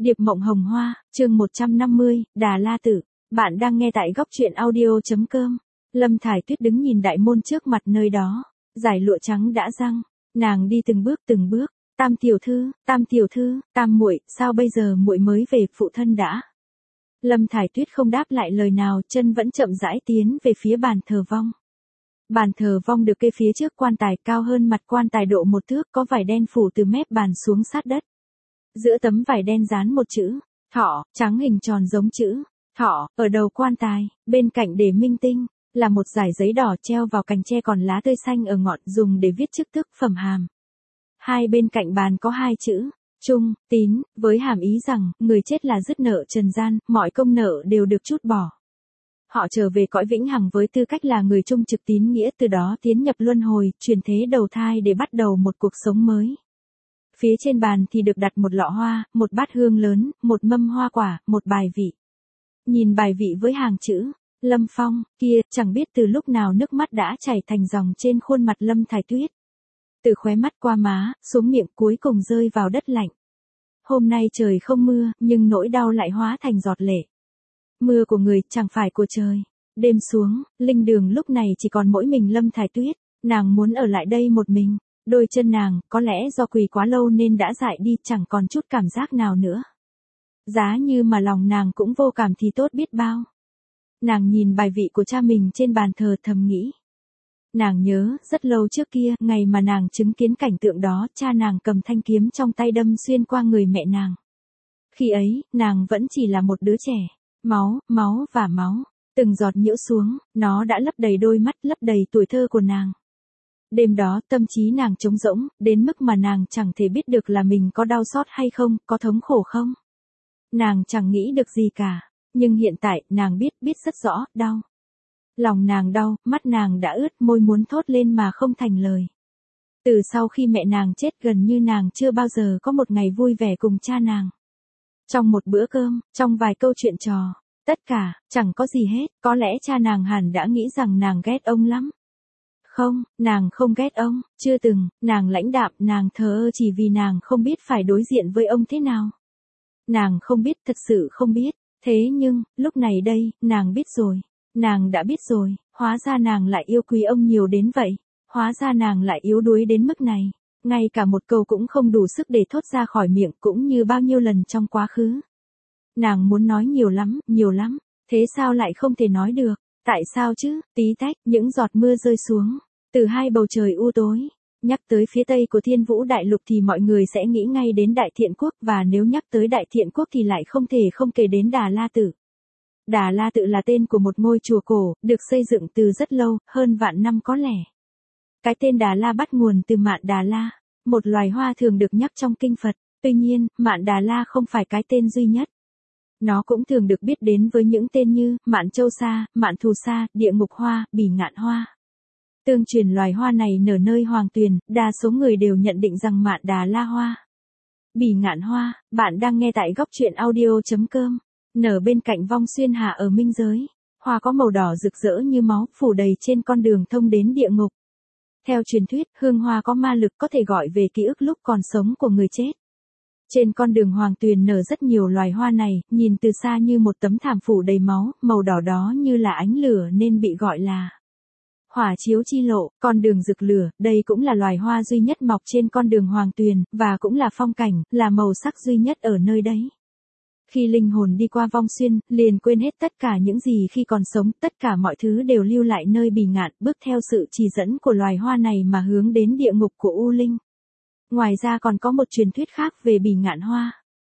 Điệp mộng hồng hoa, chương 150, Đà La Tử. Bạn đang nghe tại góc truyện audio.com. Lâm Thải Tuyết đứng nhìn đại môn trước mặt nơi đó. Dải lụa trắng đã răng. Nàng đi từng bước. Tam tiểu thư, Tam muội, sao bây giờ muội mới về, phụ thân đã. Lâm Thải Tuyết không đáp lại lời nào, chân vẫn chậm rãi tiến về phía bàn thờ vong. Bàn thờ vong được kê phía trước quan tài, cao hơn mặt quan tài độ 1 thước, có vải đen phủ từ mép bàn xuống sát đất. Giữa tấm vải đen dán một chữ Thọ, trắng hình tròn giống chữ Thọ. Ở đầu quan tài, bên cạnh để minh tinh, là một dải giấy đỏ treo vào cành tre còn lá tươi xanh ở ngọn, dùng để viết chức tước, phẩm hàm. Hai bên cạnh bàn có 2 chữ Trung, Tín, với hàm ý rằng người chết là dứt nợ trần gian, mọi công nợ đều được trút bỏ. Họ trở về cõi vĩnh hằng với tư cách là người trung trực tín nghĩa, từ đó tiến nhập luân hồi, chuyển thế đầu thai để bắt đầu một cuộc sống mới. Phía trên bàn thì được đặt một lọ hoa, một bát hương lớn, một mâm hoa quả, một bài vị. Nhìn bài vị với hàng chữ Lâm Phong kia, chẳng biết từ lúc nào nước mắt đã chảy thành dòng trên khuôn mặt Lâm Thải Tuyết. Từ khóe mắt qua má, xuống miệng, cuối cùng rơi vào đất lạnh. Hôm nay trời không mưa, nhưng nỗi đau lại hóa thành giọt lệ. Mưa của người, chẳng phải của trời. Đêm xuống, linh đường lúc này chỉ còn mỗi mình Lâm Thải Tuyết. Nàng muốn ở lại đây một mình. Đôi chân nàng, có lẽ do quỳ quá lâu nên đã dại đi, chẳng còn chút cảm giác nào nữa. Giá như mà lòng nàng cũng vô cảm thì tốt biết bao. Nàng nhìn bài vị của cha mình trên bàn thờ, thầm nghĩ. Nàng nhớ, rất lâu trước kia, ngày mà nàng chứng kiến cảnh tượng đó, cha nàng cầm thanh kiếm trong tay đâm xuyên qua người mẹ nàng. Khi ấy, nàng vẫn chỉ là một đứa trẻ. Máu và máu, từng giọt nhiễu xuống, nó đã lấp đầy đôi mắt, lấp đầy tuổi thơ của nàng. Đêm đó, tâm trí nàng trống rỗng, đến mức mà nàng chẳng thể biết được là mình có đau xót hay không, có thống khổ không. Nàng chẳng nghĩ được gì cả, nhưng hiện tại, nàng biết rất rõ, đau. Lòng nàng đau, mắt nàng đã ướt, môi muốn thốt lên mà không thành lời. Từ sau khi mẹ nàng chết, gần như nàng chưa bao giờ có một ngày vui vẻ cùng cha nàng. Trong một bữa cơm, trong vài câu chuyện trò, tất cả, chẳng có gì hết, có lẽ cha nàng hẳn đã nghĩ rằng nàng ghét ông lắm. Không, nàng không ghét ông, chưa từng, nàng lãnh đạm, nàng thờ ơ chỉ vì nàng không biết phải đối diện với ông thế nào. Nàng không biết, thật sự không biết, thế nhưng, lúc này đây, nàng biết rồi. Nàng đã biết rồi, hóa ra nàng lại yêu quý ông nhiều đến vậy, hóa ra nàng lại yếu đuối đến mức này. Ngay cả một câu cũng không đủ sức để thốt ra khỏi miệng, cũng như bao nhiêu lần trong quá khứ. Nàng muốn nói nhiều lắm, thế sao lại không thể nói được? Tại sao chứ? Tí tách, những giọt mưa rơi xuống từ hai bầu trời u tối. Nhắc tới phía tây của Thiên Vũ Đại Lục thì mọi người sẽ nghĩ ngay đến Đại Thiện Quốc, và nếu nhắc tới Đại Thiện Quốc thì lại không thể không kể đến Đà La Tử. Đà La Tự là tên của một ngôi chùa cổ, được xây dựng từ rất lâu, hơn vạn năm có lẽ. Cái tên Đà La bắt nguồn từ mạn Đà La, một loài hoa thường được nhắc trong kinh Phật. Tuy nhiên, mạn Đà La không phải cái tên duy nhất. Nó cũng thường được biết đến với những tên như mạn châu sa, mạn thù sa, địa ngục hoa, bỉ ngạn hoa. Tương truyền loài hoa này nở nơi Hoàng Tuyền, đa số người đều nhận định rằng mạn Đà La hoa, bỉ ngạn hoa. Bạn đang nghe tại góc truyện audio.com. Nở bên cạnh vong xuyên hà ở minh giới. Hoa có màu đỏ rực rỡ như máu, phủ đầy trên con đường thông đến địa ngục. Theo truyền thuyết, hương hoa có ma lực, có thể gọi về ký ức lúc còn sống của người chết. Trên con đường Hoàng Tuyền nở rất nhiều loài hoa này, nhìn từ xa như một tấm thảm phủ đầy máu, màu đỏ đó như là ánh lửa nên bị gọi là hỏa chiếu chi lộ, con đường rực lửa. Đây cũng là loài hoa duy nhất mọc trên con đường Hoàng Tuyền, và cũng là phong cảnh, là màu sắc duy nhất ở nơi đấy. Khi linh hồn đi qua vong xuyên, liền quên hết tất cả những gì khi còn sống, tất cả mọi thứ đều lưu lại nơi bỉ ngạn, bước theo sự chỉ dẫn của loài hoa này mà hướng đến địa ngục của U Linh. Ngoài ra còn có một truyền thuyết khác về bỉ ngạn hoa.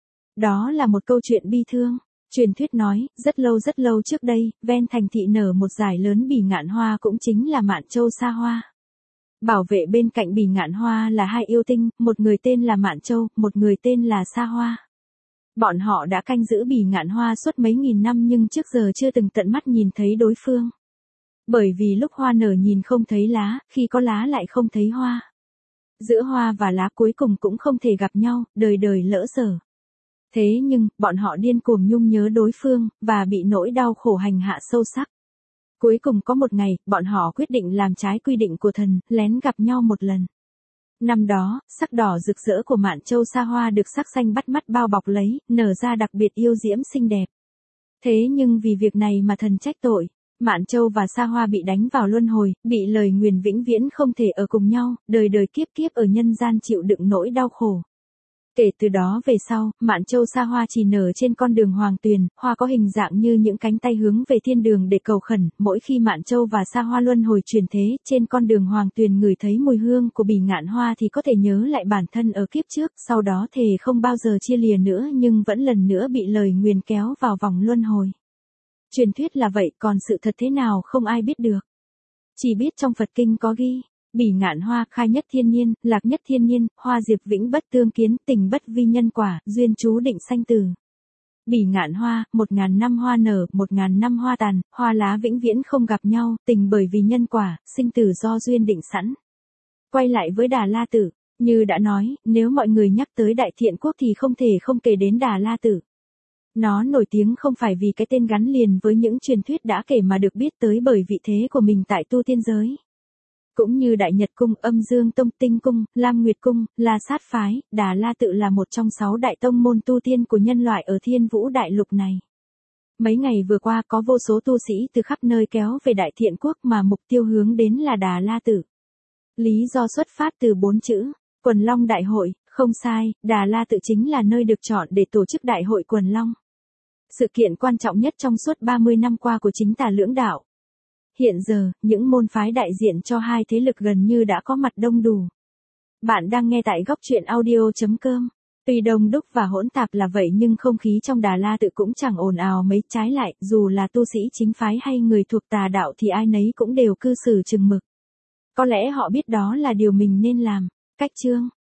Đó là một câu chuyện bi thương. Truyền thuyết nói, rất lâu trước đây, ven thành thị nở một dải lớn bỉ ngạn hoa, cũng chính là mạn châu sa hoa. Bảo vệ bên cạnh bỉ ngạn hoa là 2 yêu tinh, một người tên là Mạn Châu, một người tên là Sa Hoa. Bọn họ đã canh giữ bỉ ngạn hoa suốt mấy nghìn năm nhưng trước giờ chưa từng tận mắt nhìn thấy đối phương. Bởi vì lúc hoa nở nhìn không thấy lá, khi có lá lại không thấy hoa. Giữa hoa và lá cuối cùng cũng không thể gặp nhau, đời đời lỡ dở. Thế nhưng, bọn họ điên cuồng nhung nhớ đối phương, và bị nỗi đau khổ hành hạ sâu sắc. Cuối cùng có một ngày, bọn họ quyết định làm trái quy định của thần, lén gặp nhau một lần. Năm đó, sắc đỏ rực rỡ của Mạn Châu Sa Hoa được sắc xanh bắt mắt bao bọc lấy, nở ra đặc biệt yêu diễm xinh đẹp. Thế nhưng vì việc này mà thần trách tội, Mạn Châu và Sa Hoa bị đánh vào luân hồi, bị lời nguyền vĩnh viễn không thể ở cùng nhau, đời đời kiếp kiếp ở nhân gian chịu đựng nỗi đau khổ. Kể từ đó về sau, Mạn Châu Sa Hoa chỉ nở trên con đường hoàng tuyền, hoa có hình dạng như những cánh tay hướng về thiên đường để cầu khẩn, mỗi khi Mạn Châu và Sa Hoa luân hồi chuyển thế, trên con đường hoàng tuyền ngửi thấy mùi hương của bỉ ngạn hoa thì có thể nhớ lại bản thân ở kiếp trước, sau đó thề không bao giờ chia lìa nữa nhưng vẫn lần nữa bị lời nguyền kéo vào vòng luân hồi. Truyền thuyết là vậy, còn sự thật thế nào không ai biết được. Chỉ biết trong Phật Kinh có ghi. Bỉ ngạn hoa khai nhất thiên nhiên, lạc nhất thiên nhiên, hoa diệp vĩnh bất tương kiến, tình bất vi nhân quả, duyên chú định sanh tử. Bỉ ngạn hoa, 1000 năm hoa nở, 1000 năm hoa tàn, hoa lá vĩnh viễn không gặp nhau, tình bởi vì nhân quả, sinh tử do duyên định sẵn. Quay lại với Đà La Tử, như đã nói, nếu mọi người nhắc tới Đại Thiện Quốc thì không thể không kể đến Đà La Tử. Nó nổi tiếng không phải vì cái tên gắn liền với những truyền thuyết đã kể mà được biết tới bởi vị thế của mình tại tu tiên giới. Cũng như Đại Nhật Cung, Âm Dương Tông, Tinh Cung, Lam Nguyệt Cung, La Sát Phái, Đà La Tự là một trong 6 đại tông môn tu tiên của nhân loại ở Thiên Vũ Đại Lục này. Mấy ngày vừa qua có vô số tu sĩ từ khắp nơi kéo về Đại Thiện Quốc mà mục tiêu hướng đến là Đà La Tự. Lý do xuất phát từ 4 chữ, Quần Long Đại Hội, không sai, Đà La Tự chính là nơi được chọn để tổ chức Đại hội Quần Long. Sự kiện quan trọng nhất trong suốt 30 năm qua của chính tà lưỡng đạo. Hiện giờ, những môn phái đại diện cho hai thế lực gần như đã có mặt đông đủ. Bạn đang nghe tại góc truyện audio.com. Tuy đông đúc và hỗn tạp là vậy nhưng không khí trong Đà La Tự cũng chẳng ồn ào mấy, trái lại, dù là tu sĩ chính phái hay người thuộc tà đạo thì ai nấy cũng đều cư xử chừng mực. Có lẽ họ biết đó là điều mình nên làm. Cách chương